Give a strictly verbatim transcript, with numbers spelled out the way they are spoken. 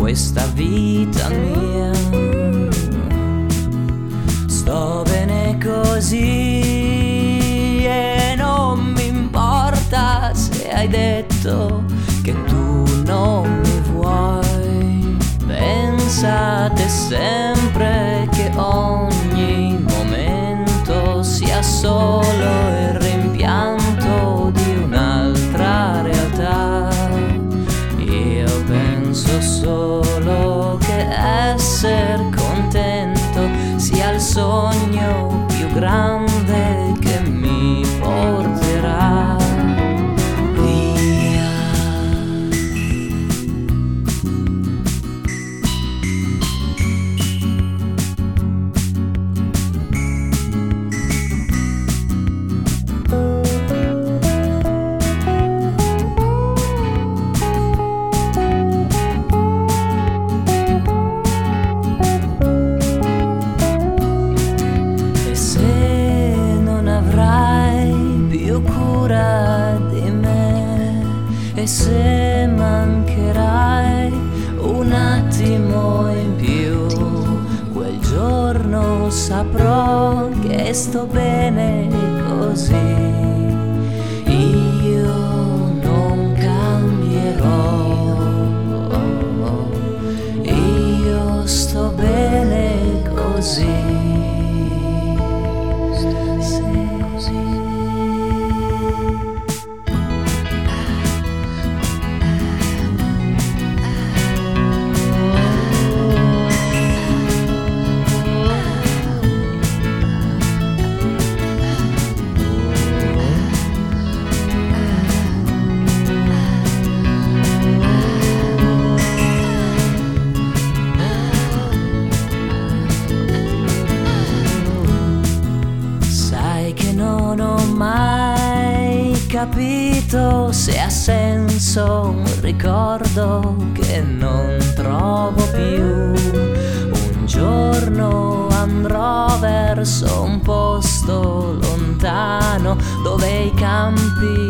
questa vita mia. Sto bene così e non mi importa se hai detto che tu non mi vuoi. Pensate sempre che ogni momento sia solo il rimpianto di un'altra realtà. Io penso solo che essere contento sia il sogno più grande che mi porterà via. E se non avrai più cura di me, e se mancherai un attimo in più, quel giorno saprò che sto bene così. Io non cambierò, io sto bene così. Sai che non ho mai capito se ha senso un ricordo che non trovo più. Un giorno andrò verso un posto lontano dove i campi